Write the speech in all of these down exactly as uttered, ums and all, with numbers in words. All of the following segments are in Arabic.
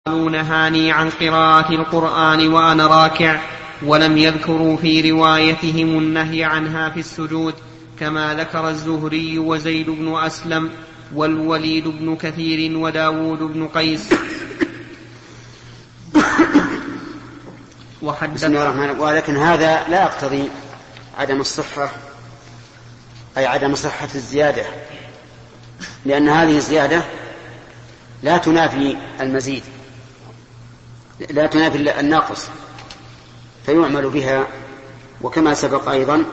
نهاني عن قراءة القرآن وأنا راكع، ولم يذكروا في روايتهم النهي عنها في السجود، كما ذكر الزهري وزيد بن أسلم والوليد بن كثير وداود بن قيس. بسم الله الرحمن الرحيم. ولكن هذا لا يقتضي عدم الصحة، أي عدم صحة الزيادة، لأن هذه الزيادة لا تنافي المزيد، لا تنافي الناقص، فيعمل بها. وكما سبق أيضا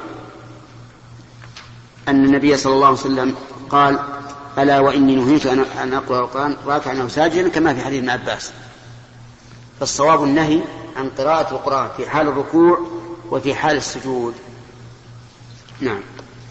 أن النبي صلى الله عليه وسلم قال: ألا وإني نهيت أن أقرأ القرآن راكعا أو ساجدا، كما في حديث ابن عباس. فالصواب النهي عن قراءة القرآن في حال الركوع وفي حال السجود. نعم.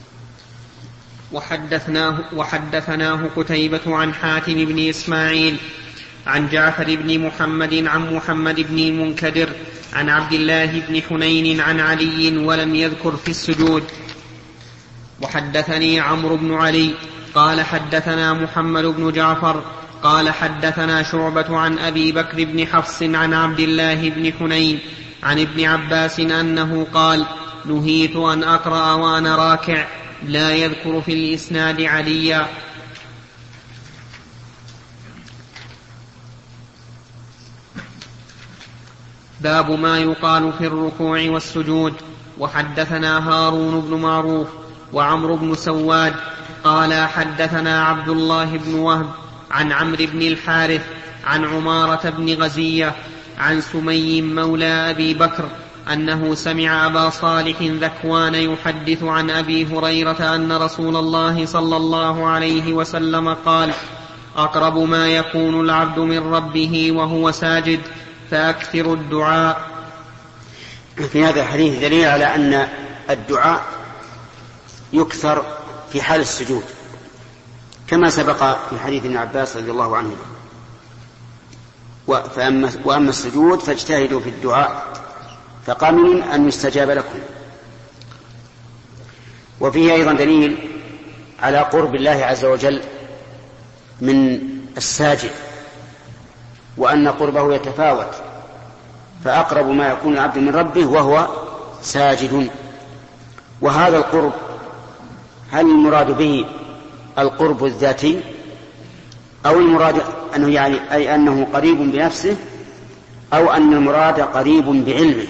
وحدثناه, وحدثناه قتيبة عن حاتم بن إسماعيل عن جعفر بن محمد عن محمد بن المنكدر عن عبد الله بن حنين عن علي ولم يذكر في السجود. وحدثني عمرو بن علي قال حدثنا محمد بن جعفر قال حدثنا شعبة عن أبي بكر بن حفص عن عبد الله بن حنين عن ابن عباس أنه قال: نهيت أن أقرأ وأنا راكع، لا يذكر في الإسناد عليا. باب ما يقال في الركوع والسجود. وحدثنا هارون بن معروف وعمرو بن سواد قال حدثنا عبد الله بن وهب عن عمرو بن الحارث عن عمارة بن غزية عن سمي مولى أبي بكر أنه سمع أبا صالح ذكوان يحدث عن أبي هريرة أن رسول الله صلى الله عليه وسلم قال: أقرب ما يكون العبد من ربه وهو ساجد فأكثر الدعاء. في هذا الحديث دليل على أن الدعاء يكثر في حال السجود، كما سبق في حديث ابن عباس رضي الله عنه: وأما السجود فاجتهدوا في الدعاء فقامن أن يستجاب لكم. وفيه أيضا دليل على قرب الله عز وجل من الساجد، وأن قربه يتفاوت، فأقرب ما يكون العبد من ربه وهو ساجد. وهذا القرب هل المراد به القرب الذاتي، أو المراد أنه يعني أي أنه قريب بنفسه، أو أن المراد قريب بعلمه؟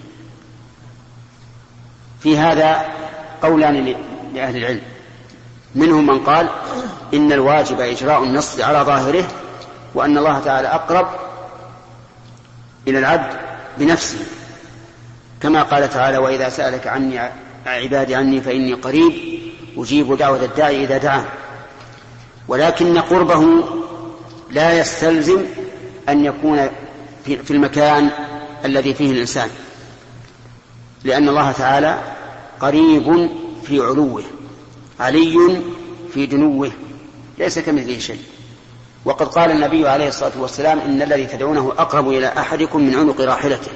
في هذا قولان لأهل العلم، منهم من قال إن الواجب إجراء النص على ظاهره، وأن الله تعالى أقرب إلى العبد بنفسه، كما قال تعالى: وإذا سألك عني عبادي عني فإني قريب أجيب دعوة الداعي إذا دعان. ولكن قربه لا يستلزم أن يكون في المكان الذي فيه الإنسان، لأن الله تعالى قريب في علوه، علي في دنوه، ليس كمثله شيء. وقد قال النبي عليه الصلاة والسلام: إن الذي تدعونه أقرب إلى أحدكم من عنق راحلته.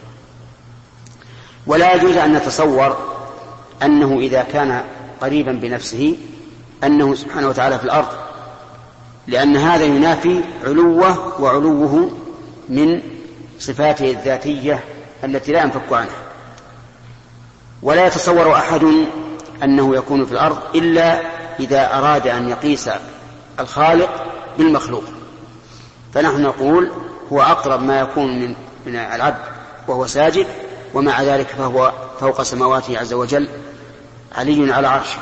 ولا يجوز أن نتصور أنه إذا كان قريبا بنفسه أنه سبحانه وتعالى في الأرض، لأن هذا ينافي علوه، وعلوه من صفاته الذاتية التي لا ينفك عنها. ولا يتصور أحد أنه يكون في الأرض إلا إذا أراد أن يقيس الخالق بالمخلوق. فنحن نقول هو أقرب ما يكون من, من العبد وهو ساجد، ومع ذلك فهو فوق سماواته عز وجل علي على عرشه.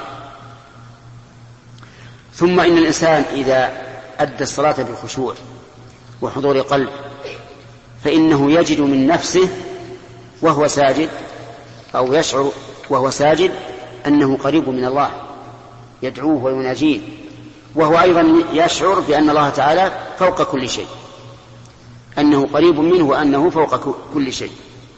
ثم إن الإنسان إذا أدى الصلاة بالخشوع وحضور قلب فإنه يجد من نفسه وهو ساجد، أو يشعر وهو ساجد أنه قريب من الله، يدعوه ويناجيه، وهو أيضا يشعر بأن الله تعالى فوق كل شيء، أنه قريب منه وأنه فوق كل شيء.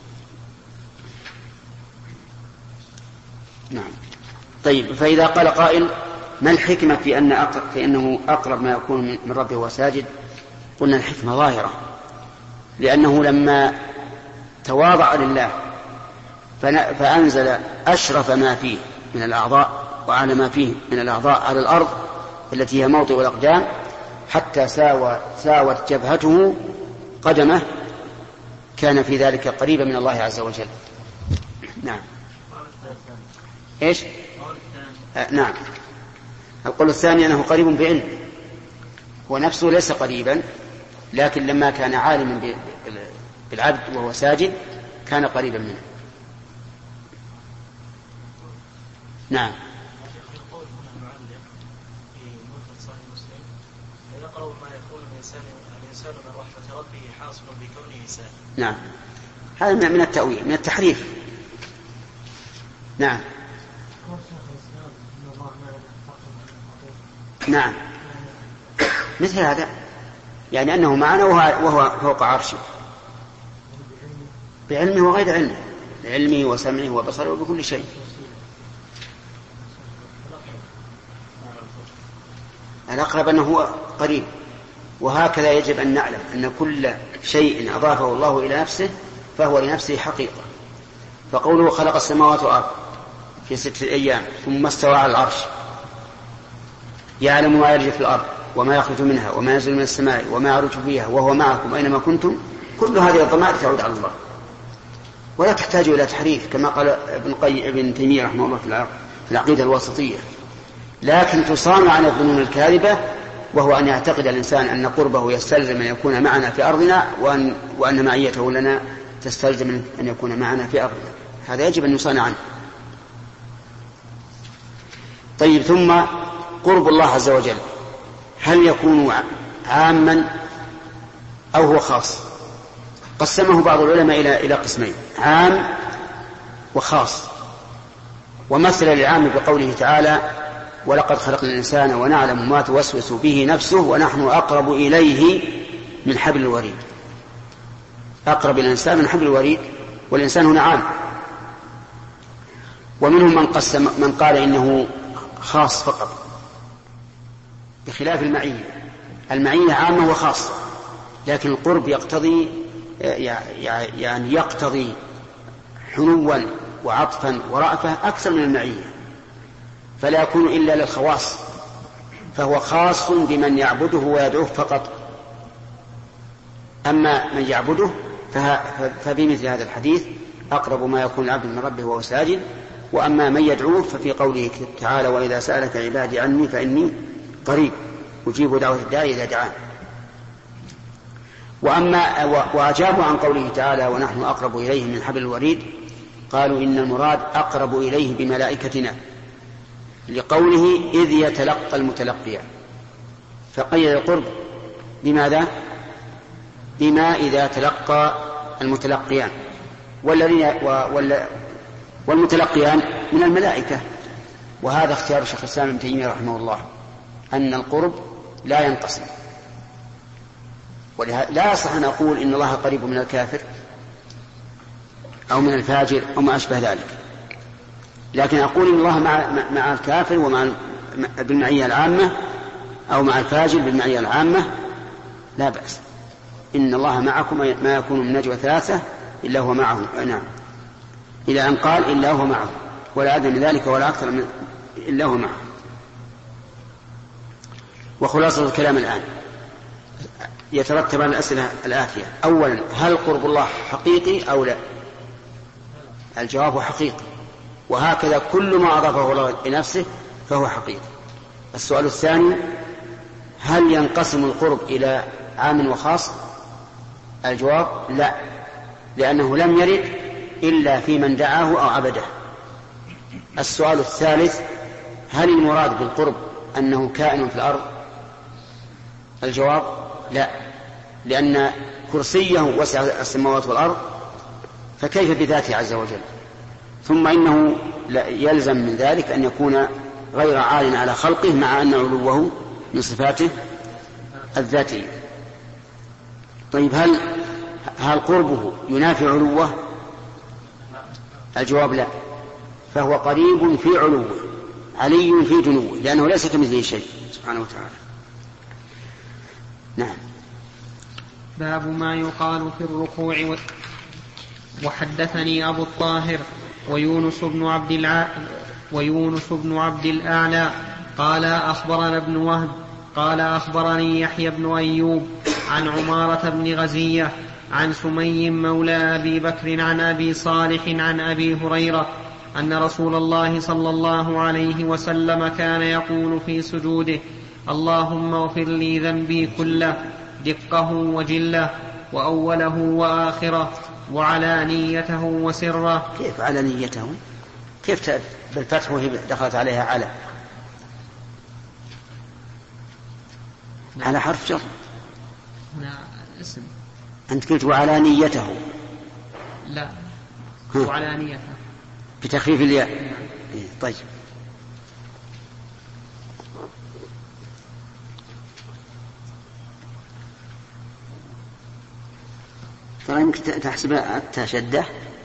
نعم. طيب، فإذا قال قائل: ما الحكمة في, أن أقرب في أنه أقرب ما يكون من ربه وهو ساجد؟ قلنا الحكمة ظاهرة، لأنه لما تواضع لله فأنزل أشرف ما فيه من الأعضاء وعلى ما فيه من الأعضاء على الأرض التي هي موطئ الأقدام، حتى ساوى ساوت جبهته قدمه كان في ذلك قريبا من الله عز وجل. نعم. إيش؟ آه نعم. القول الثاني أنه قريب بعلم، هو نفسه ليس قريبا، لكن لما كان عالما بالعبد وهو ساجد كان قريبا منه. نعم. أقرب ما يكون الإنسان الإنسان من رحمة ربه حاصل بكونه ساجد. نعم، هذا من التأويل، من التحريف. نعم. نعم، مثل هذا، يعني أنه معنا وهو فوق عرشه بعلمه وغير علمه، بعلمه وسمعه وبصره وبكل شيء. الأقرب أنه هو قريب، وهكذا يجب أن نعلم أن كل شيء أضافه الله إلى نفسه فهو لنفسه حقيقة. فقوله خلق السماوات والأرض في ستة أيام ثم استوى على العرش، يعلم ما يلج في الأرض وما يخرج منها وما ينزل من السماء وما يعرج فيها وهو معكم أينما كنتم، كل هذه الضمائر تعود على الله ولا تحتاج إلى تحريف، كما قال ابن, قي... ابن تيمية رحمه الله في العقيدة الواسطية. لكن تصان عن الظنون الكاذبة، وهو أن يعتقد الإنسان أن قربه يستلزم أن يكون معنا في أرضنا، وأن, وأن معيته لنا تستلزم أن يكون معنا في أرضنا. هذا يجب أن يصان عنه. طيب، ثم قرب الله عز وجل هل يكون عاما أو هو خاص؟ قسمه بعض العلماء إلى إلى قسمين، عام وخاص. ومثل العام بقوله تعالى ولقد خلقنا الإنسان ونعلم ما توسوس به نفسه ونحن أقرب إليه من حبل الوريد. أقرب الإنسان من حبل الوريد، والإنسان هنا عام. ومنهم من قسم من قال إنه خاص فقط، بخلاف المعية. المعية عامة وخاصة، لكن القرب يقتضي يعني يقتضي حنوا وعطفا ورأفة أكثر من المعية، فلا يكون إلا للخواص، فهو خاص بمن يعبده ويدعوه فقط. أما من يعبده فبمثل هذا الحديث أقرب ما يكون العبد من ربه وهو ساجد. وأما من يدعوه ففي قوله تعالى وإذا سألك عبادي عني فإني قريب أجيب دعوة الداعي إذا دعان. وأما وأجابوا عن قوله تعالى ونحن أقرب إليه من حبل الوريد، قالوا إن المراد أقرب إليه بملائكتنا، لقوله إذ يتلقى المتلقيان، فقيد القرب بماذا؟ بما إذا تلقى المتلقيان، والذين والمتلقيان من الملائكة. وهذا اختيار شيخ الإسلام ابن تيمية رحمه الله، أن القرب لا ينقسم. لا يصح أن أقول إن الله قريب من الكافر أو من الفاجر أو ما أشبه ذلك، لكن أقول إن الله مع, مع الكافر ومع بالمعية العامة، أو مع الفاجر بالمعية العامة، لا بأس. إن الله معكم ما يكون من نجوى ثلاثة إلا هو معه، نعم، إلى أن قال إلا هو معه، ولا أدنى من ذلك ولا أكثر من إلا هو معه. وخلاصة الكلام الآن يترتب على الأسئلة الآتية. أولا، هل قرب الله حقيقي أو لا؟ الجواب حقيقي، وهكذا كل ما أضافه الله لنفسه فهو حقيقي. السؤال الثاني، هل ينقسم القرب إلى عام وخاص؟ الجواب لا، لأنه لم يرد إلا في من دعاه أو عبده. السؤال الثالث، هل المراد بالقرب أنه كائن في الأرض؟ الجواب لا، لأن كرسيه وسع السماوات والأرض، فكيف بذاته عز وجل؟ ثم إنه يلزم من ذلك أن يكون غير عال على خلقه، مع أن علوه من صفاته الذاتية. طيب، هل هل قربه ينافي علوه؟ الجواب لا، فهو قريب في علوه علي في دنوه، لأنه ليس كمثله شيء سبحانه وتعالى. نعم. باب ما يقال في الركوع و... وحدثني أبو الطاهر ويونس بن عبد الع... ويونس بن عبد الأعلى قال أخبرنا ابن وهب قال أخبرني يحيى بن أيوب عن عمارة بن غزية عن سمي مولى أبي بكر عن أبي صالح عن أبي هريرة أن رسول الله صلى الله عليه وسلم كان يقول في سجوده: اللهم اغفر لي ذنبي كله دقه وجله وأوله وآخره وعلانيته وسره. كيف علانيته؟ كيف بالفتح وهي دخلت عليها على على حرف جر؟ هنا اسم. أنت قلت وعلانيته. لا وعلانيته بتخفيف الياء. إيه طيب. ترى يمكن تحسب التشدة.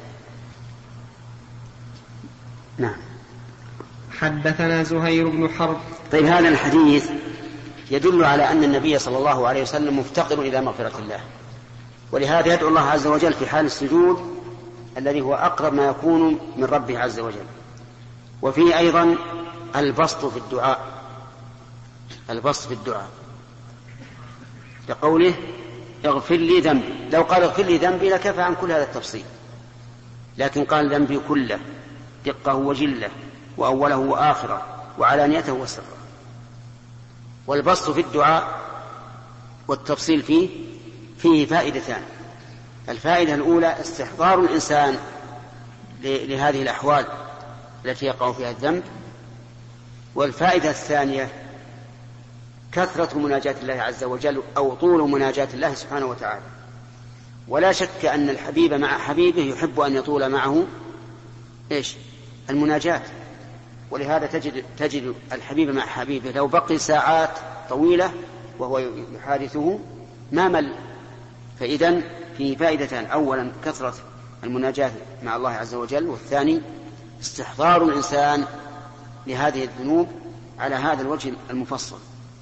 نعم. حدثنا زهير بن حرب. طيب هذا الحديث يدل على أن النبي صلى الله عليه وسلم مفتقر إلى مغفرة الله، ولهذا يدعو الله عز وجل في حال السجود الذي هو أقرب ما يكون من ربه عز وجل. وفيه أيضا البسط في الدعاء، البسط في الدعاء لقوله اغفر لي ذنبي. لو قال اغفر لي ذنبي لكفى عن كل هذا التفصيل، لكن قال ذنبي كله دقه وجله وأوله وآخره وعلانيته وسره. والبسط في الدعاء والتفصيل فيه فيه فائدتان. الفائدة الأولى استحضار الإنسان لهذه الأحوال التي يقع فيها الذنب، والفائدة الثانية كثرة مناجاة الله عز وجل أو طول مناجاة الله سبحانه وتعالى. ولا شك أن الحبيب مع حبيبه يحب أن يطول معه إيش؟ المناجاة. ولهذا تجد, تجد الحبيب مع حبيبه لو بقي ساعات طويلة وهو يحادثه ما مل. فإذن فيه فائدتان: أولا كثرة المناجاة مع الله عز وجل، والثاني استحضار الإنسان لهذه الذنوب على هذا الوجه المفصل.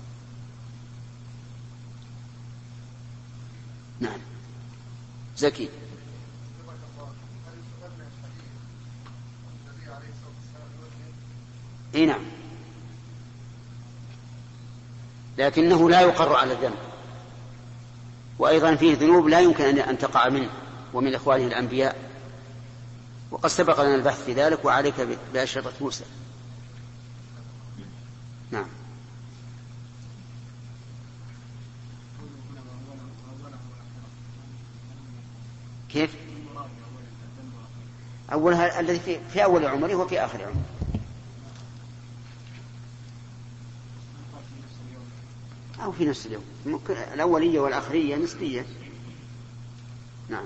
نعم. زكي. اي نعم، لكنه لا يقر على الذنب، وأيضا فيه ذنوب لا يمكن أن تقع منه ومن إخوانه الأنبياء، وقد سبق لنا البحث في ذلك، وعليك بأشرطة موسى. نعم. كيف؟ أولها الذي في, في أول عمره وفي آخر عمره. أو في نفس اليوم، ممكن الأولية والآخرية نسبية. نعم.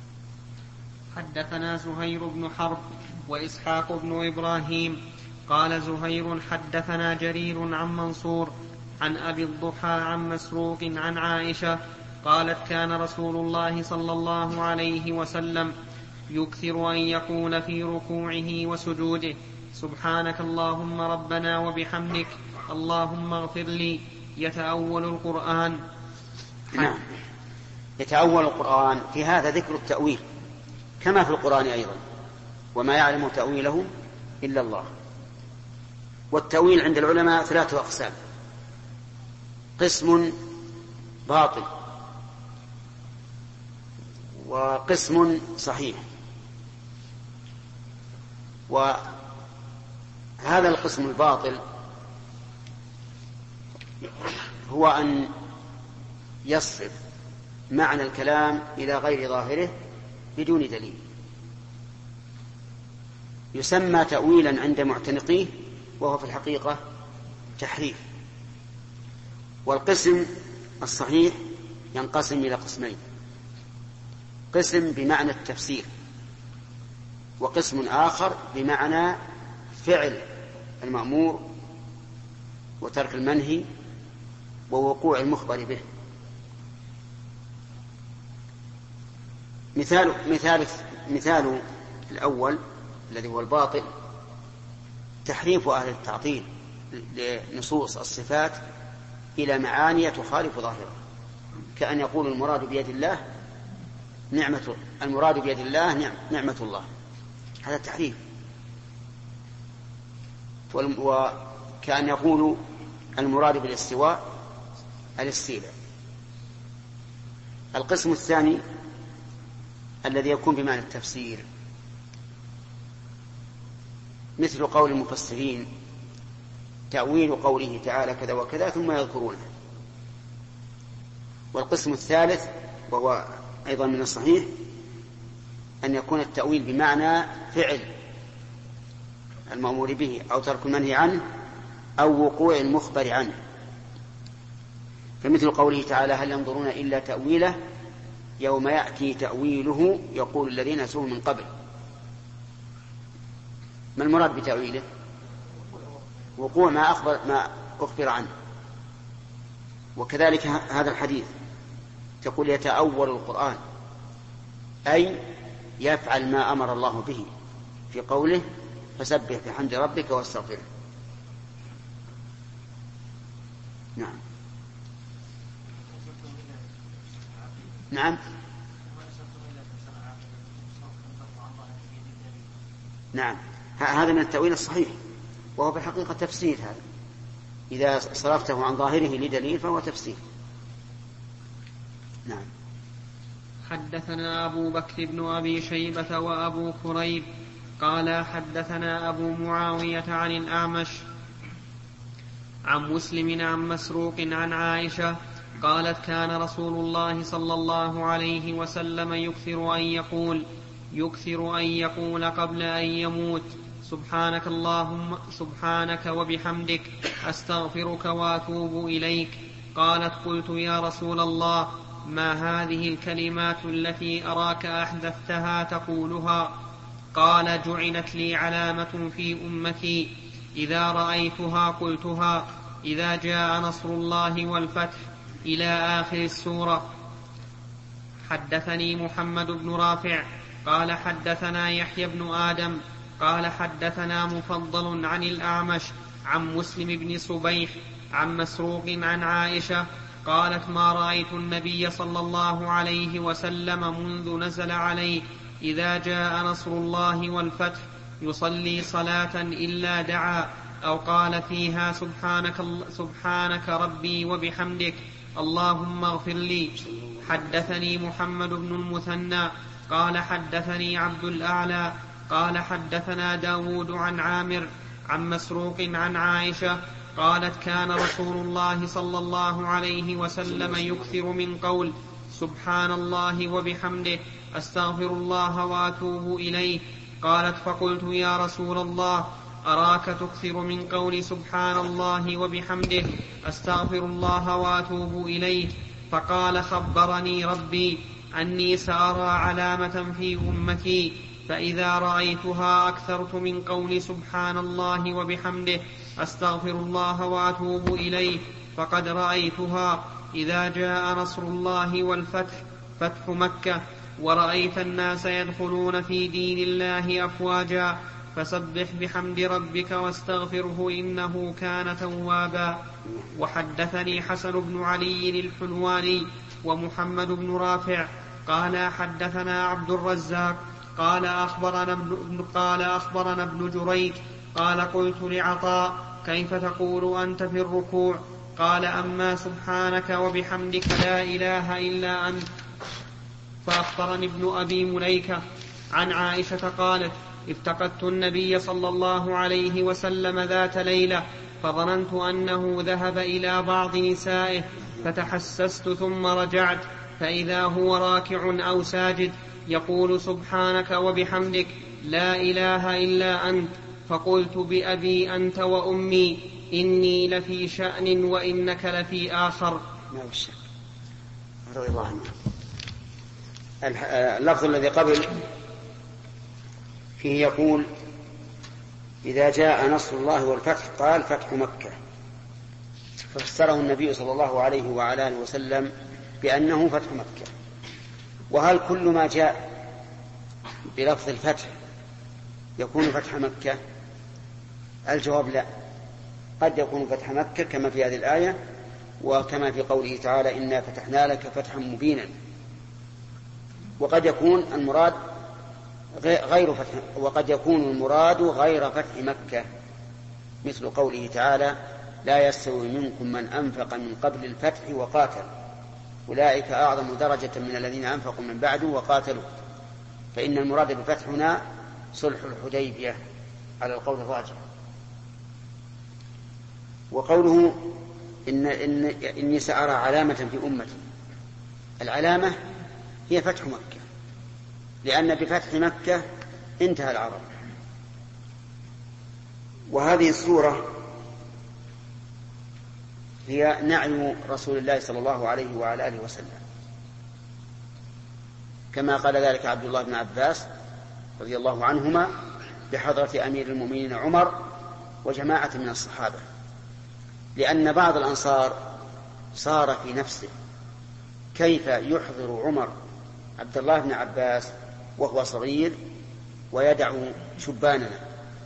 حدثنا زهير بن حرب وإسحاق بن إبراهيم قال زهير حدثنا جرير عن منصور عن أبي الضحى عن مسروق عن عائشة قالت كان رسول الله صلى الله عليه وسلم يكثر أن يقول في ركوعه وسجوده: سبحانك اللهم ربنا وبحمدك اللهم اغفر لي. يتأول القرآن. نعم، يتأول القرآن. في هذا ذكر التأويل كما في القرآن أيضا: وما يعلم تأويله إلا الله. والتأويل عند العلماء ثلاثة أقسام: قسم باطل، وقسم صحيح. وهذا القسم الباطل هو أن يصرف معنى الكلام إلى غير ظاهره بدون دليل، يسمى تأويلا عند معتنقيه، وهو في الحقيقة تحريف. والقسم الصحيح ينقسم إلى قسمين: قسم بمعنى التفسير، وقسم آخر بمعنى فعل المأمور وترك المنهي ووقوع المخبر به. مثال مثال مثال الأول الذي هو الباطل تحريف أهل التعطيل لنصوص الصفات إلى معاني تخالف ظاهرها، كأن يقول المراد بيد الله نعمة المراد بيد الله نعمة الله، هذا تحريف. وكأن يقول المراد بالاستواء الاستيلاء، القسم الثاني الذي يكون بمعنى التفسير، مثل قول المفسرين تأويل قوله تعالى كذا وكذا ثم يذكرونه. والقسم الثالث وهو أيضا من الصحيح أن يكون التأويل بمعنى فعل المأمور به أو ترك المنهي عنه أو وقوع المخبر عنه، فمثل قوله تعالى هل ينظرون إلا تأويله يوم يأتي تأويله يقول الذين نسوه من قبل. ما المراد بتأويله؟ وقوع ما أخبر, ما أخبر عنه. وكذلك هذا الحديث تقول يتأول القرآن أي يفعل ما أمر الله به في قوله فسبح بحمد ربك واستغفره. نعم نعم نعم هذا من التأويل الصحيح، وهو في الحقيقة تفسير. هذا إذا صرفته عن ظاهره لدليل فهو تفسير. نعم. حدثنا أبو بكر بن أبي شيبة وأبو كريب قال حدثنا أبو معاوية عن الأعمش عن مسلم عن مسروق عن عائشة قالت كان رسول الله صلى الله عليه وسلم يكثر أن يقول يكثر أن يقول قبل أن يموت سبحانك اللهم سبحانك وبحمدك أستغفرك وأتوب إليك. قالت قلت يا رسول الله ما هذه الكلمات التي أراك أحدثتها تقولها؟ قال جعلت لي علامة في أمتي إذا رأيتها قلتها إذا جاء نصر الله والفتح إلى آخر السورة. حدثني محمد بن رافع قال حدثنا يحيى بن آدم قال حدثنا مفضل عن الأعمش عن مسلم بن صبيح عن مسروق عن عائشة قالت ما رأيت النبي صلى الله عليه وسلم منذ نزل عليه إذا جاء نصر الله والفتح يصلي صلاة إلا دعا أو قال فيها سبحانك, سبحانك ربي وبحمدك اللهم اغفر لي. حدثني محمد بن المثنى قال حدثني عبد الأعلى قال حدثنا داود عن عامر عن مسروق عن عائشة قالت كان رسول الله صلى الله عليه وسلم يكثر من قول سبحان الله وبحمده أستغفر الله وأتوب إليه. قالت فقلت يا رسول الله أراك تكثر من قول سبحان الله وبحمده أستغفر الله وأتوب إليه. فقال خبرني ربي أني سأرى علامة في أمتي فإذا رأيتها أكثرت من قول سبحان الله وبحمده أستغفر الله وأتوب إليه فقد رأيتها إذا جاء نصر الله والفتح فتح مكة ورأيت الناس يدخلون في دين الله أفواجا فسبح بحمد ربك واستغفره إنه كان توابا. وحدثني حسن بن علي الحلواني ومحمد بن رافع قال حدثنا عبد الرزاق قال أخبرنا ابن, قال أخبرنا ابن جريج قال قلت لعطاء كيف تقول أنت في الركوع؟ قال أما سبحانك وبحمدك لا إله إلا أنت. فأخبرني ابن أبي مليكة عن عائشة قالت افتقدت النبي صلى الله عليه وسلم ذات ليلة فظننت أنه ذهب إلى بعض نسائه فتحسست ثم رجعت فإذا هو راكع أو ساجد يقول سبحانك وبحمدك لا إله إلا أنت. فقلت بأبي أنت وأمي إني لفي شأن وإنك لفي آخر. رضي الله عنه. اللفظ الذي قبل فيه يقول إذا جاء نصر الله والفتح قال فتح مكة، ففسره النبي صلى الله عليه وعلى آله وسلم بأنه فتح مكة. وهل كل ما جاء بلفظ الفتح يكون فتح مكة؟ الجواب لا، قد يكون فتح مكة كما في هذه الآية وكما في قوله تعالى إنا فتحنا لك فتحا مبينا، وقد يكون المراد غير فتح وقد يكون المراد غير فتح مكة، مثل قوله تعالى لا يستوي منكم من أنفق من قبل الفتح وقاتل أولئك أعظم درجة من الذين أنفقوا من بعد وقاتلوا. فإن المراد بفتح هنا صلح الحديبية على القول الراجح. وقوله إن إن إني سأرى علامة في أمتي، العلامة هي فتح مكة، لأن بفتح مكة انتهى العرب. وهذه السورة هي نعي رسول الله صلى الله عليه وعلى آله وسلم، كما قال ذلك عبد الله بن عباس رضي الله عنهما بحضرة أمير المؤمنين عمر وجماعة من الصحابة، لأن بعض الأنصار صار في نفسه كيف يحضر عمر عبد الله بن عباس وهو صغير ويدع شباننا،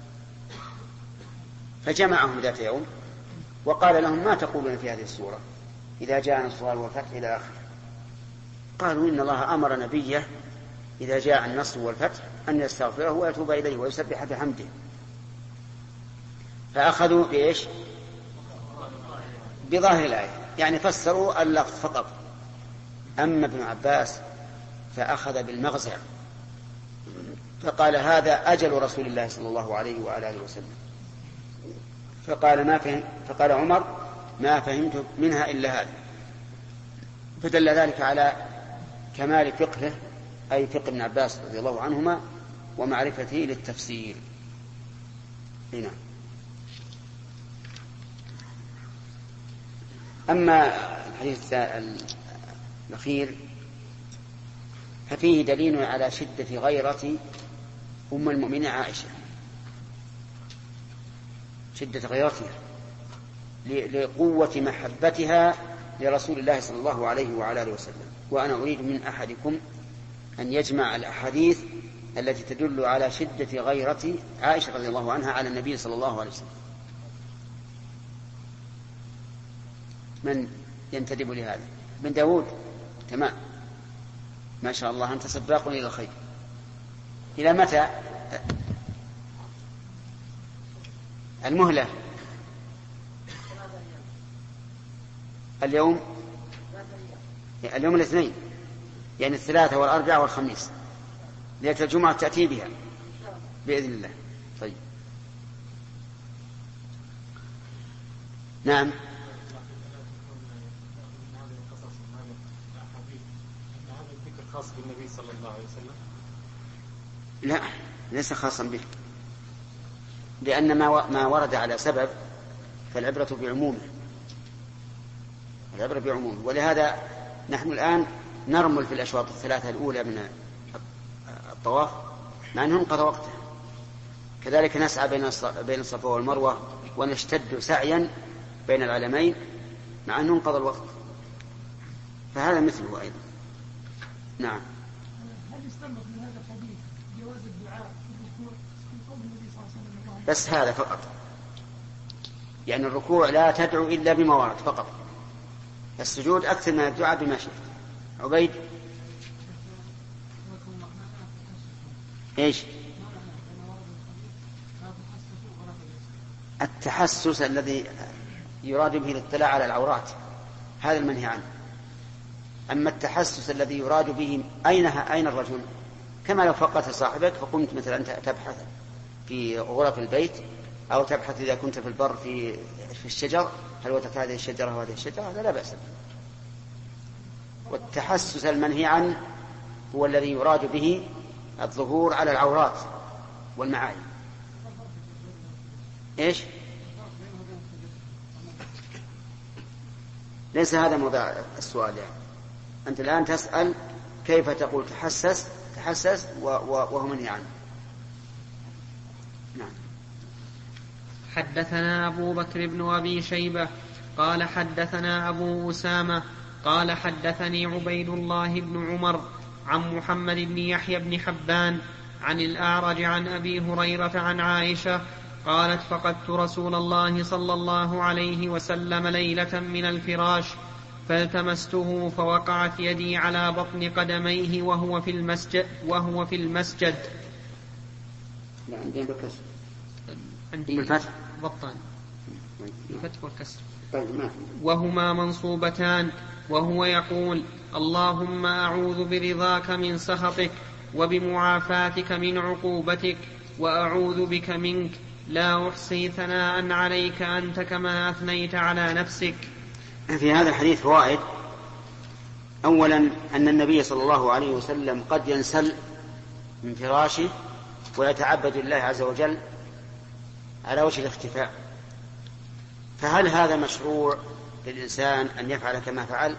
فجمعهم ذات يوم وقال لهم: ما تقولون في هذه السورة إذا جاء نصر الله والفتح إلى آخره؟ قالوا: إن الله أمر نبيه إذا جاء النصر والفتح أن يستغفره ويتوب إليه ويسبح بحمده. فأخذوا بإيش؟ بظاهر الآية، يعني فسروا اللفظ فقط. أما ابن عباس فأخذ بالمغزى فقال: هذا أجل رسول الله صلى الله عليه وعلى آله وسلم. فقال ما فهم فقال عمر: ما فهمت منها إلا هذا. فدل ذلك على كمال فقهه، أي فقه ابن عباس رضي الله عنهما، ومعرفته للتفسير. هنا أما الحديث الأخير ففيه دليل على شدة غيرة أم المؤمنين عائشة، شدة غيرتها لقوة محبتها لرسول الله صلى الله عليه وعلى آله وسلم. وأنا أريد من أحدكم أن يجمع الأحاديث التي تدل على شدة غيرة عائشة رضي الله عنها على النبي صلى الله عليه وسلم. من ينتدب لهذا؟ بن داود؟ تمام، ما شاء الله، أنت سباق إلى الخير. إلى متى المهلة؟ اليوم اليوم الاثنين، يعني الثلاثة والأربعاء والخميس، ليلة الجمعة تأتي بها بإذن الله. طيب، نعم. خاص بالنبي صلى الله عليه وسلم؟ لا، ليس خاصا به، لأن ما ورد على سبب فالعبرة بعمومه، العبرة بعمومه. ولهذا نحن الآن نرمل في الأشواط الثلاثة الأولى من الطواف مع أنه انقضى وقته، كذلك نسعى بين الصفا والمروة ونشتد سعيا بين العلمين مع أنه انقضى الوقت، فهذا مثله أيضا. نعم. هل يستنبط من هذا الحديث جواز الدعاء في الركوع في قول النبي صلى الله عليه وسلم؟ بس هذا فقط، يعني الركوع لا تدعو إلا بما ورد فقط، السجود أكثر من الدعاء بما شئت. عبيد؟ إيش؟ التحسس الذي يراد به الاطلاع على العورات هذا المنهي عنه. أما التحسس الذي يراد به أين أين الرجل، كما لو فقدت صاحبك فقمت مثلا تبحث في غرف البيت، أو تبحث إذا كنت في البر في في الشجر، هل وجدت هذه الشجرة وهذه الشجرة، هذا لا بأس. والتحسس المنهي عنه هو الذي يراد به الظهور على العورات والمعايب. إيش؟ ليس هذا موضوع السؤال. يعني أنت الآن تسأل كيف تقول تحسس تحسس وهو منهي عنه. نعم. حدثنا أبو بكر بن أبي شيبة قال حدثنا أبو أسامة قال حدثني عبيد الله بن عمر عن محمد بن يحيى بن حبان عن الأعرج عن أبي هريرة عن عائشة قالت: فقدت رسول الله صلى الله عليه وسلم ليلة من الفراش فالتمسته فوقعت يدي على بطن قدميه وهو في المسجد وهو في المسجد. لا عندي بالكسر. عندي بالفتح بطان بالفتح والكسر. طيب ما وهما منصوبتان وهو يقول: اللهم أعوذ برضاك من سخطك وبمعافاتك من عقوبتك وأعوذ بك منك لا أحصي ثناء عليك أنت كما أثنيت على نفسك. في هذا الحديث فوائد. أولا أن النبي صلى الله عليه وسلم قد ينسل من فراشه ويتعبد الله عز وجل على وجه الاختفاء، فهل هذا مشروع للإنسان أن يفعل كما فعل؟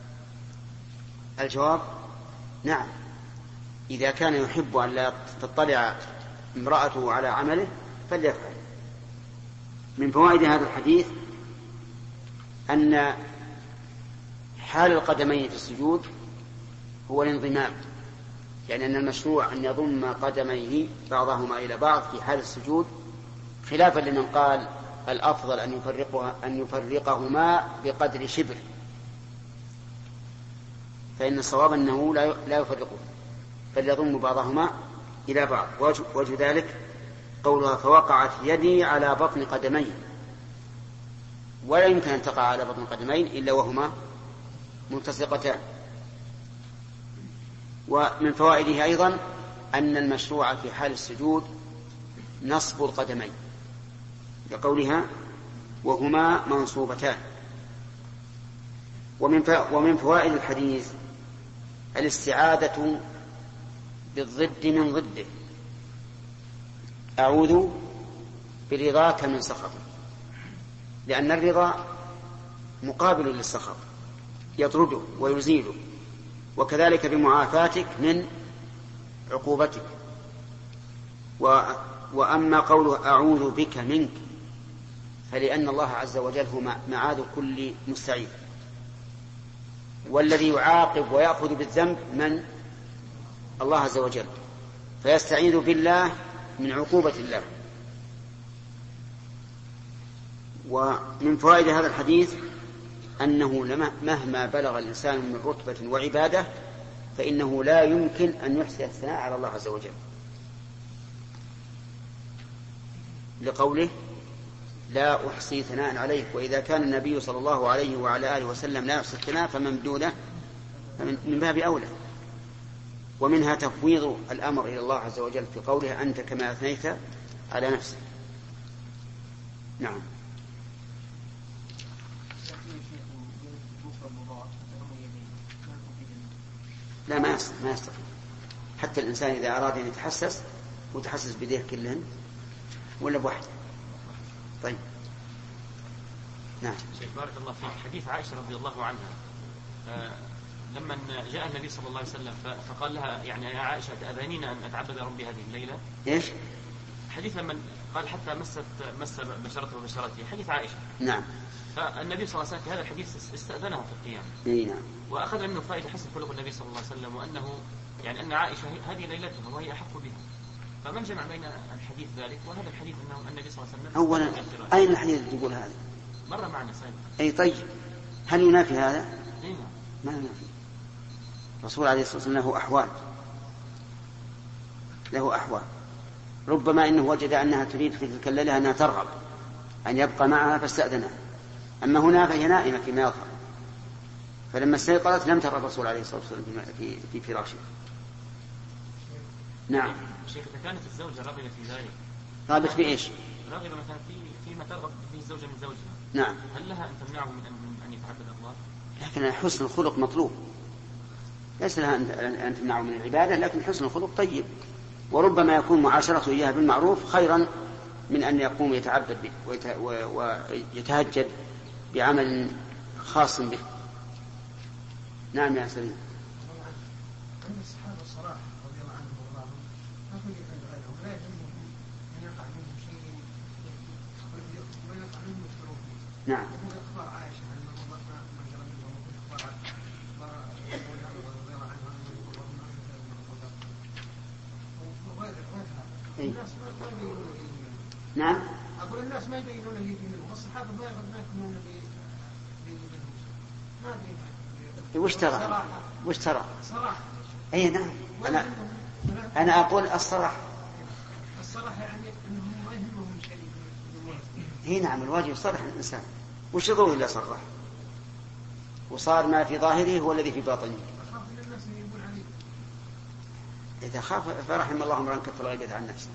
الجواب نعم، إذا كان يحب أن لا تطلع امرأته على عمله فليفعل. من فوائد هذا الحديث أن حال القدمين في السجود هو الانضمام، يعني أن المشروع أن يضم قدميه بعضهما إلى بعض في حال السجود، خلافا لمن قال الأفضل أن يفرقها أن يفرقهما بقدر شبر، فإن الصواب أنه لا يفرقه بل يضم بعضهما إلى بعض. وجه ذلك قولها: فوقعت يدي على بطن قدمين، ولا يمكن أن تقع على بطن قدمين إلا وهما ملتصقتان. ومن فوائده أيضا أن المشروع في حال السجود نصب القدمين، لقولها: وهما منصوبتان. ومن فوائد الحديث الاستعاذة بالضد من ضده: أعوذ برضاك من سخطك، لأن الرضا مقابل للسخط يطرده ويزيله، وكذلك بمعافاتك من عقوبتك. و... وأما قوله أعوذ بك منك فلأن الله عز وجل هو معاذ كل مستعيذ، والذي يعاقب ويأخذ بالذنب من؟ الله عز وجل، فيستعيذ بالله من عقوبة الله. ومن فوائد هذا الحديث أنه مهما بلغ الإنسان من رتبة وعبادة فإنه لا يمكن أن يحسن الثناء على الله عز وجل، لقوله: لا أحصي ثناء عليك. وإذا كان النبي صلى الله عليه وعلى آله وسلم لا يحصي الثناء فمن دونه من باب أولى. ومنها تفويض الأمر إلى الله عز وجل في قوله: أنت كما أثنيت على نفسك. نعم. لا، ما ما يستطيع. حتى الإنسان إذا أراد أن يتحسس وتحسس بيديه كلهن ولا بواحد. طيب. نعم. شيخ بارك الله فيك، حديث عائشة رضي الله عنها آه لما جاء النبي صلى الله عليه وسلم فقال لها: يعني يا عائشة تأذنين أن أتعبد ربي هذه الليلة؟ إيش؟ حديث لما قال حتى مست مس بشرته وبشرته، حديث عائشة. نعم. فالنبي صلى الله عليه وسلم في هذا الحديث استأذنها في القيام. إيه نعم. وأخذ منه فائدة حسن خلق النبي صلى الله عليه وسلم، وأنه يعني أن عائشة هذه ليلتها وهي أحق بها. فمن جمع بين الحديث ذلك وهذا الحديث أنه النبي صلى الله عليه وسلم؟ أولا أين الحديث يقول هذا؟ مرة معنا سابقا. أي طيب، هل ينافي هذا؟ إيه؟ ما ينافي. الرسول عليه الصلاة والسلام له أحوال، له أحوال. ربما إنه وجد أنها تريد في تلك الليلة أنها ترغب أن يبقى معها فاستأذنها، أما هنا فهي نائمة فيما يظهر، فلما استيقظت لم ترى الرسول عليه الصلاة والسلام في في فراشه. نعم. شيخ، إذا كانت الزوجة راغبة في ذلك، راغبة في إيش؟ راغبة مثلا في فيما ترغب فيه الزوجة من زوجها. نعم. هل لها أن تمنعه من أن من أن يتعبد الله؟ لكن حسن الخلق مطلوب، ليس لها أن تمنعه من العبادة، لكن حسن الخلق طيب، وربما يكون معاشرته إياها بالمعروف خيرا من أن يقوم يتعبد به ويتهجد بعمل خاص به. نعم يا سليم. عند الصحابة الصراحة رضي الله عنهم وارضاهم ما كل يفعلهم لا يهمهم أن يقع منهم شيء ويقع منهم يذكرون. نعم. وهو إخبار عائشة أن الله ما جرى منهم وكل إخبار رضي الله عنها أن يقول اللهم أنت الناس ما يبينون لي. نعم. أقول الناس ما يبينون لي منهم، والصحابة ما يكونون لي منهم. ما أدري. وش ترى؟ وش ترى؟ صراحة. أي نعم. أنا أنا أقول الصراحة. الصراحة يعني أنهم ما يهمهم شيء. هي نعم، الواجب يصرح الإنسان، وش يضر إلا صرح. وصار ما في ظاهره هو الذي في باطنه. إذا خاف فرحم الله امرأ كف الغيبة عن نفسه.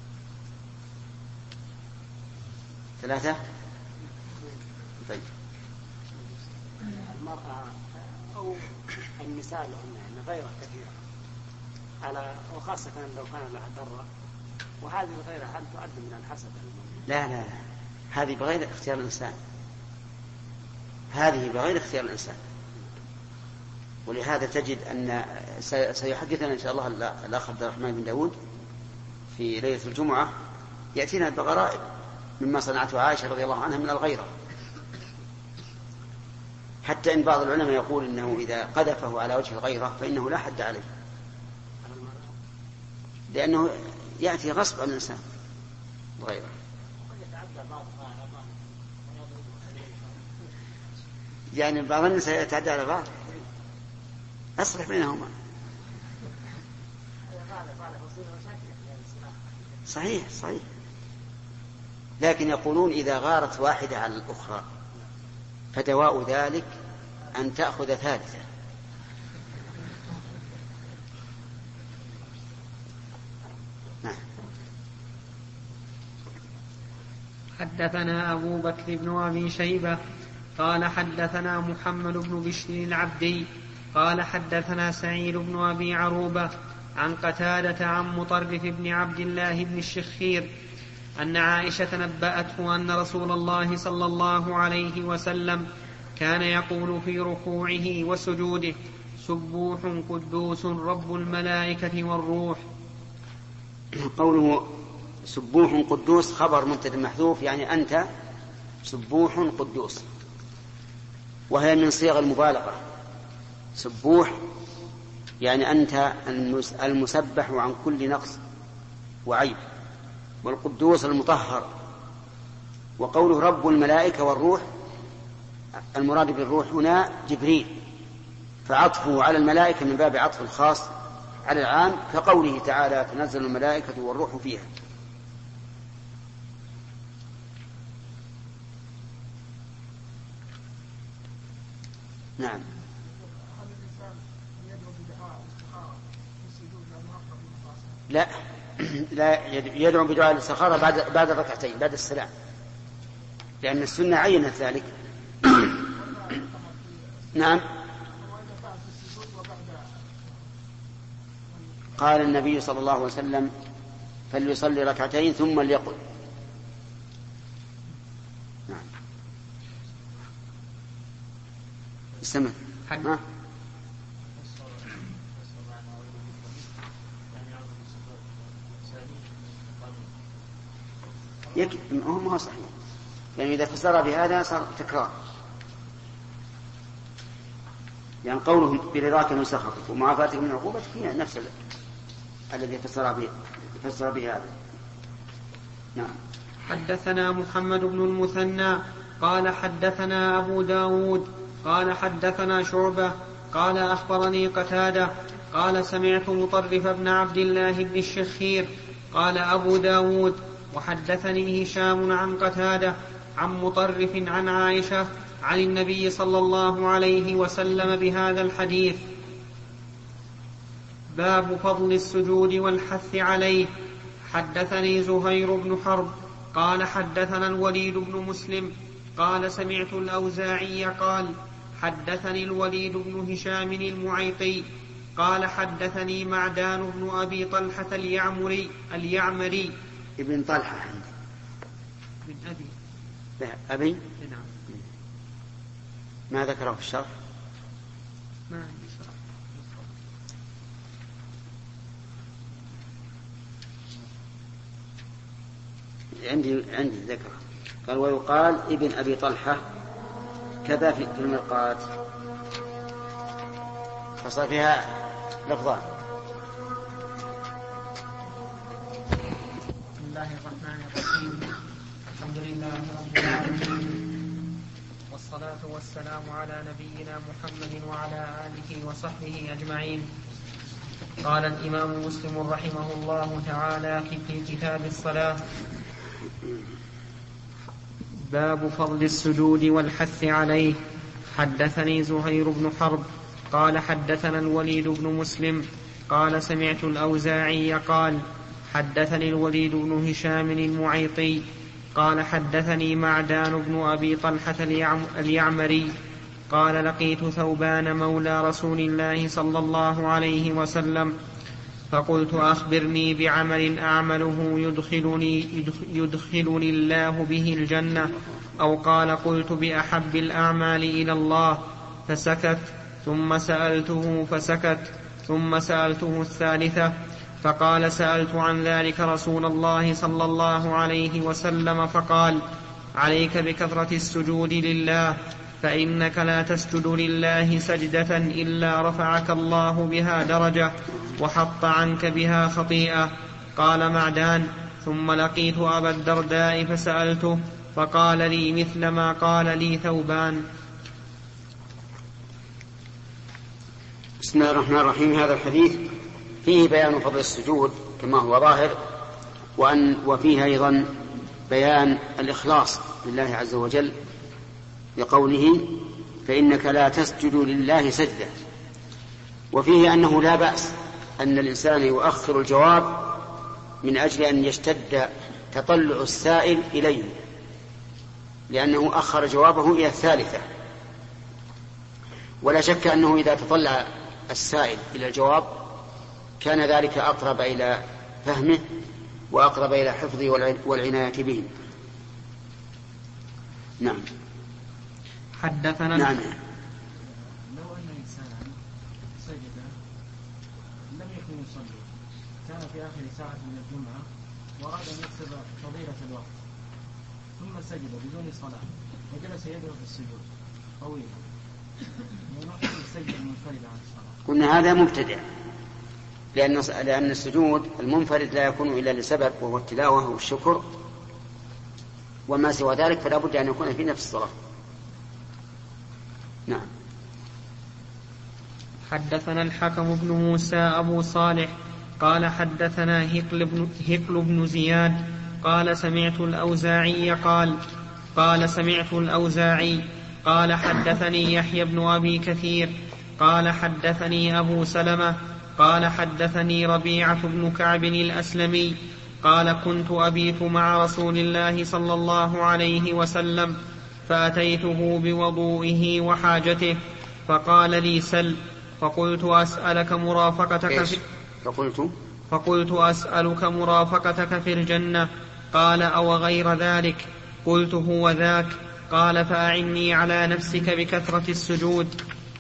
ثلاثة. طيب. المرأة أو النساء لهن غيرة كثيرة على وخاصة لو كان لها ضرة، وهذه الغيرة هل تعد من الحسد؟ لا لا لا، هذه بغير اختيار الإنسان، هذه بغير اختيار الإنسان. ولهذا تجد أن سيحدثنا إن شاء الله الأخ عبد الرحمن بن داود في ليلة الجمعة، يأتينا بغرائب مما صنعته عائشة رضي الله عنها من الغيرة، حتى إن بعض العلماء يقول إنه إذا قذفه على وجه الغيرة فإنه لا حد عليه، لأنه يأتي غصب عن الإنسان الغيرة. يعني بعض النساء يتعدى على بعض، أصلح بينهما. صحيح صحيح، لكن يقولون إذا غارت واحدة على الأخرى فدواء ذلك أن تأخذ ثالثة. نعم. حدثنا أبو بكر بن أبي شيبة قال حدثنا محمد بن بشر العبدي قال حدثنا سعيد بن أبي عروبة عن قتادة عن مطرف بن عبد الله بن الشخير أن عائشة نبأته أن رسول الله صلى الله عليه وسلم كان يقول في ركوعه وسجوده: سبوح قدوس رب الملائكة والروح. قوله سبوح قدوس خبر مبتدأ محذوف، يعني أنت سبوح قدوس، وهي من صيغ المبالغة. سبوح يعني أنت المسبح عن كل نقص وعيب، والقدوس المطهر. وقوله رب الملائكة والروح، المراد بالروح هنا جبريل، فعطفه على الملائكة من باب عطف الخاص على العام، كقوله تعالى: تنزل الملائكة والروح فيها. نعم. لا لا يدعو بدعاء الاستخارة بعد بعد الركعتين بعد السلام، لأن السنة عينت ذلك. نعم. قال النبي صلى الله عليه وسلم: فليصلي ركعتين ثم ليقل. نعم. استمع. ها؟ يك... ما هو صحيح، يعني إذا فسر بهذا صار تكرار، يعني قوله برضاك من سخطك ومعافاتك من عقوبتك هي نفس الذي فسر به فسر بهذا. نعم. حدثنا محمد بن المثنى قال حدثنا أبو داود قال حدثنا شعبة قال أخبرني قتادة قال سمعت مطرف بن عبد الله بن الشخير قال أبو داود: وحدثني هشام عن قتادة عن مطرف عن عائشة عن النبي صلى الله عليه وسلم بهذا الحديث. باب فضل السجود والحث عليه. حدثني زهير بن حرب قال حدثنا الوليد بن مسلم قال سمعت الأوزاعي قال حدثني الوليد بن هشام المعيقي قال حدثني معدان بن أبي طلحة اليعمري اليعمري ابن طلحة عندي من أبي لا أبي نعم. ما ذكره في الشرح؟ ما عندي شرح. عندي عندي ذكر قال: ويقال ابن أبي طلحة كذا في المرقات، فصار فيها لفظان. بسم الله الرحمن الرحيم. الحمد لله رب العالمين، والصلاة والسلام على نبينا محمد وعلى آله وصحبه أجمعين. قال الإمام مسلم رحمه الله تعالى في كتاب الصلاة: باب فضل السجود والحث عليه. حدثني زهير بن حرب قال حدثنا الوليد بن مسلم قال سمعت الأوزاعي قال حدثني الوليد بن هشام المعيطي قال حدثني معدان بن أبي طلحة اليعمري قال لقيت ثوبان مولى رسول الله صلى الله عليه وسلم فقلت أخبرني بعمل أعمله يدخلني, يدخلني الله به الجنة، أو قال قلت بأحب الأعمال إلى الله، فسكت، ثم سألته فسكت، ثم سألته الثالثة فقال سألت عن ذلك رسول الله صلى الله عليه وسلم فقال عليك بكثرة السجود لله، فإنك لا تسجد لله سجدة إلا رفعك الله بها درجة وحط عنك بها خطيئة. قال معدان ثم لقيت أبا الدرداء فسألته فقال لي مثل ما قال لي ثوبان. بسم الله الرحمن الرحيم. هذا الحديث فيه بيان فضل السجود كما هو ظاهر، وأن وفيه أيضا بيان الإخلاص لله عز وجل بقوله فإنك لا تسجد لله سجدة، وفيه أنه لا بأس أن الإنسان يؤخر الجواب من أجل أن يشتد تطلع السائل إليه، لأنه أخر جوابه إلى الثالثة. ولا شك أنه إذا تطلع السائل إلى الجواب كان ذلك أقرب إلى فهمه وأقرب إلى حفظه والعناية به. نعم. حدثنا نعم. لو أن إنسانا سجد لم يكن يصلي، كان في آخر ساعة من الجمعة وأراد أن يكسب فضيلة الوقت، ثم سجد بدون صلاة وجلس يدعو في السجود طويلا، ونحن السجد المنفرد عن الصلاة. قلنا هذا مبتدع، لأن لأن السجود المنفرد لا يكون إلا لسبب وهو التلاوة والشكر، وما سوى ذلك فلا بد أن يكون في نفس الصلاة. نعم. حدثنا الحكم بن موسى أبو صالح قال حدثنا هقل بن, هقل بن زياد قال سمعت الأوزاعي قال قال سمعت الأوزاعي قال حدثني يحيى بن أبي كثير قال حدثني أبو سلمة قال حدثني ربيعة بن كعب الأسلمي قال كنت أبيت مع رسول الله صلى الله عليه وسلم فأتيته بوضوئه وحاجته فقال لي سل، فقلت أسألك مرافقتك في فقلت فقلت أسألك مرافقتك في الجنة، قال أو غير ذلك؟ قلت هو ذاك. قال فأعني على نفسك بكثرة السجود.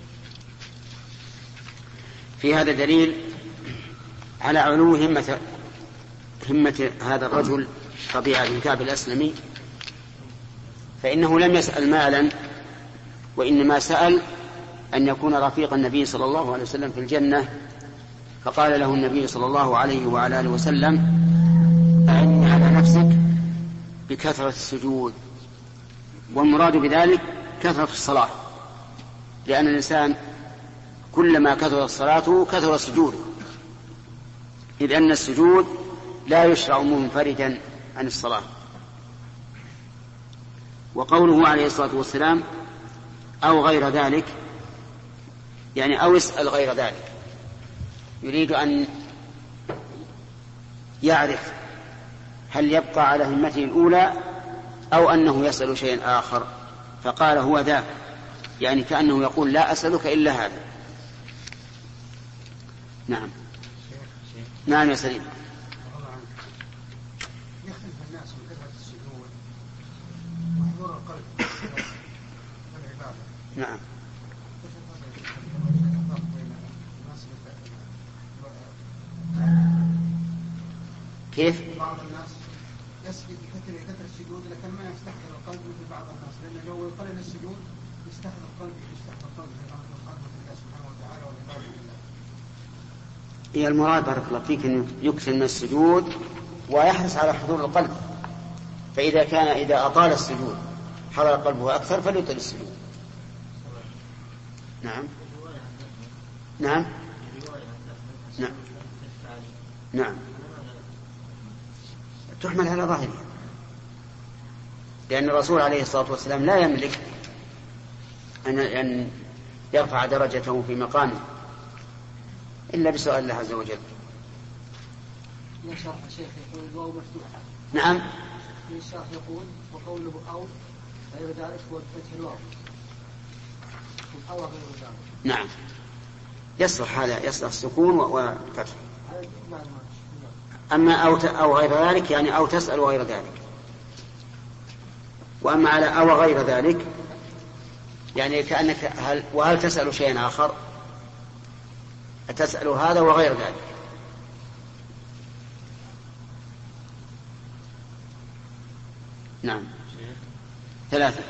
في هذا دليل على علو همة همة هذا الرجل ربيعة بن كعب الأسلمي، فإنه لم يسأل مالا، وإنما سأل أن يكون رفيق النبي صلى الله عليه وسلم في الجنة، فقال له النبي صلى الله عليه وعلى آله وسلم أعني على نفسك بكثرة السجود، والمراد بذلك كثرة الصلاة، لأن الإنسان كلما كثرت صلاته كثر سجوده، إذ أن السجود لا يشرع منفردا عن الصلاة. وقوله عليه الصلاة والسلام أو غير ذلك، يعني أو اسأل غير ذلك، يريد أن يعرف هل يبقى على همته الأولى أو أنه يسأل شيئا آخر، فقال هو ذاك، يعني كأنه يقول لا أسألك إلا هذا. نعم. نعم يا سليم. يختلف الناس من كثرة السجود وحضور القلب والعبادة. نعم. كيف؟ بعض الناس يسجد بكثرة كثرة السجود لكن ما يستحضر القلب مثل بعض الناس، لأن لو يقلل السجود يستحضر القلب يستحضر القلب في القلب الله سبحانه وتعالى والعبادة لله. هي المراد بارك الله فيك أن يكثر من السجود ويحرص على حضور القلب، فإذا كان إذا أطال السجود حضر قلبه أكثر فليطل السجود. نعم. نعم. نعم. نعم. تحمل على ظاهرها، لأن الرسول عليه الصلاة والسلام لا يملك أن أن يرفع درجته في مقامه إلا بسؤال الله عز وجل. من شرح الشيخ يقول الواو مفتوحة. نعم. من الشرح يقول وقوله أو غير ذلك هو فتح الواو. أو غير ذلك. نعم. يصلح هذا، يصلح السكون وفتح. أما أو أو غير ذلك يعني أو تسأل وغير ذلك. وأما على أو غير ذلك يعني كأنك هل وهل تسأل شيئا آخر؟ تسأل هذا وغير ذلك. نعم. ثلاثة.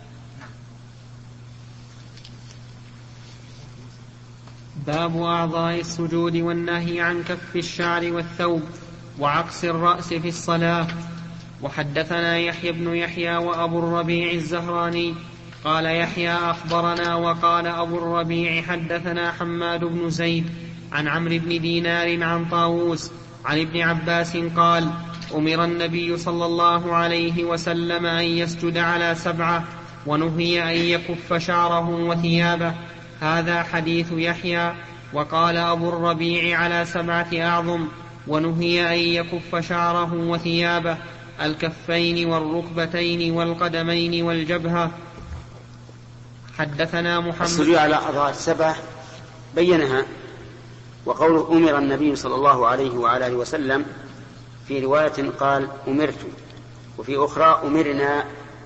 باب أعضاء السجود والنهي عن كف الشعر والثوب وعقص الرأس في الصلاة. وحدثنا يحيى بن يحيى وأبو الربيع الزهراني قال يحيى أخبرنا وقال أبو الربيع حدثنا حماد بن زيد عن عمرو بن دينار عن طاووس عن ابن عباس قال أمر النبي صلى الله عليه وسلم أن يسجد على سبعة ونهي أن يكف شعره وثيابه. هذا حديث يحيى. وقال أبو الربيع على سبعة أعظم ونهي أن يكف شعره وثيابه الكفين والركبتين والقدمين والجبهة. حدثنا محمد. السجود على أعضاء السبع بينها. وقوله أمر النبي صلى الله عليه وعلى آله وسلم في رواية قال أمرت وفي أخرى أمرنا.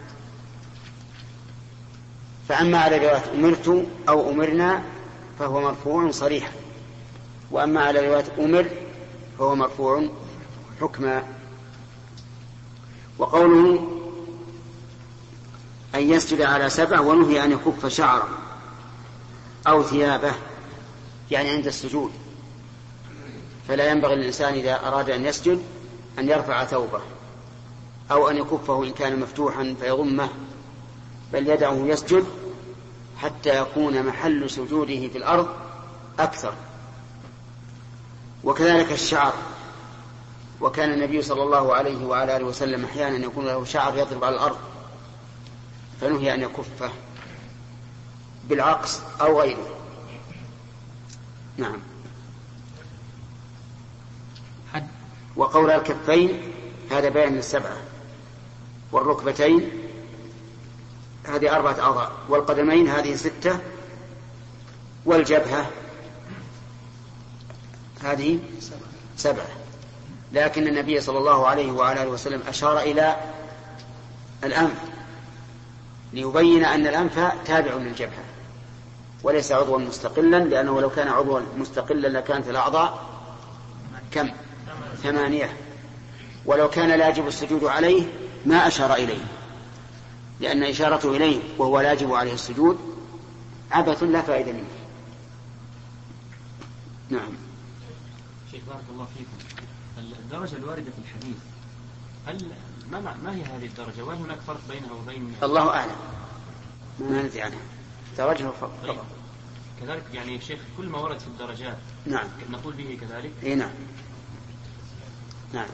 فأما على رواية أمرت أو أمرنا فهو مرفوع صريحا، وأما على رواية أمر فهو مرفوع حكما. وقوله أن يسجد على سبع ونهي أن يكف شعره أو ثيابه يعني عند السجود، فلا ينبغي للإنسان إذا أراد أن يسجد أن يرفع ثوبه أو أن يكفه إن كان مفتوحا فيضمه، بل يدعه يسجد حتى يكون محل سجوده في الأرض أكثر. وكذلك الشعر. وكان النبي صلى الله عليه وعلى آله وسلم أحيانا يكون له شعر يضرب على الأرض فنهي أن يكفه بالعقص أو غيره. نعم. وقول الكفين هذا بيان السبعة، والركبتين هذه أربعة أعضاء، والقدمين هذه ستة، والجبهة هذه سبعة. لكن النبي صلى الله عليه وعلى آله وسلم أشار إلى الأنف ليبين أن الأنف تابع للجبهة وليس عضوا مستقلا، لأنه لو كان عضوا مستقلا لكانت الأعضاء كم؟ ثمانية. ولو كان لا يجب السجود عليه ما أشار إليه، لأن إشارته إليه وهو لا يجب عليه السجود عبث لا فائدة منه. نعم. شيخ بارك الله فيكم، الدرجة الواردة في الحديث هل ما, ما هي هذه الدرجة؟ وهل هناك فرق بينها وبين؟ الله أعلم، ما ندري عنها. درجة فرق. طيب. كذلك يعني شيخ كل ما ورد في الدرجات نعم نقول به كذلك. إيه نعم. نعم.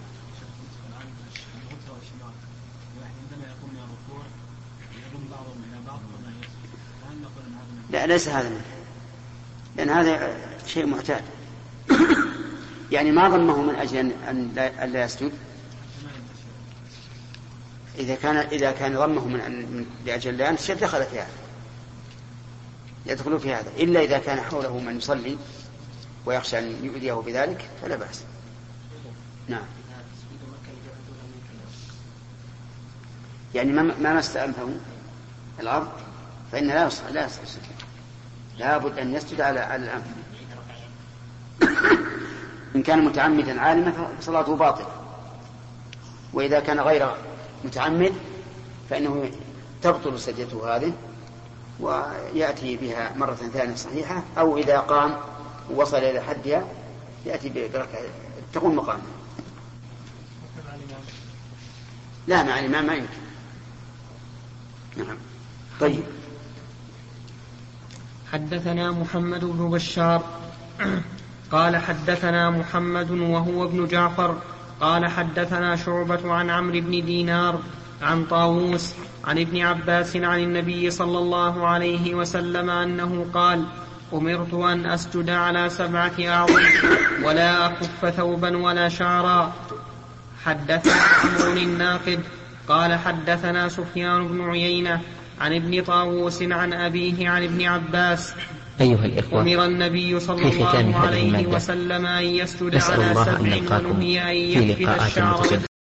لا ليس هذا منه، لأن هذا شيء معتاد. يعني ما ضمه من أجل أن لا يسجد. إذا كان إذا كان ضمه من لأجل لا يسجد دخل في هذا، يدخل في هذا، إلا إذا كان حوله من يصلي ويخشى أن يؤذيه بذلك فلا بأس. نعم. يعني ما مس أنفه الأرض فإن لا يصح لا يصح السجود، لابد أن يسجد على على الأنف. إن كان متعمدا عالما فصلاته باطلة، وإذا كان غير متعمد فإنه تبطل سجدته هذه ويأتي بها مرة ثانية صحيحة، أو إذا قام ووصل إلى حدها يأتي بركعة تقوم مقامه. لا مع الإمام ما يمكن. نعم. طيب. حدثنا محمد بن بشار قال حدثنا محمد وهو ابن جعفر قال حدثنا شعبة عن عمرو بن دينار عن طاووس عن ابن عباس عن النبي صلى الله عليه وسلم أنه قال: أمرت أن أسجد على سبعة أعظم ولا أكف ثوبا ولا شعرا. حدثنا عمرو الناقد قال حدثنا سفيان بن عيينة عن ابن طاووس عن أبيه عن ابن عباس: أيها الإخوة، أمر النبي صلى الله عليه وسلم أن يسجد على سبع ونهي أن يكفي الشعر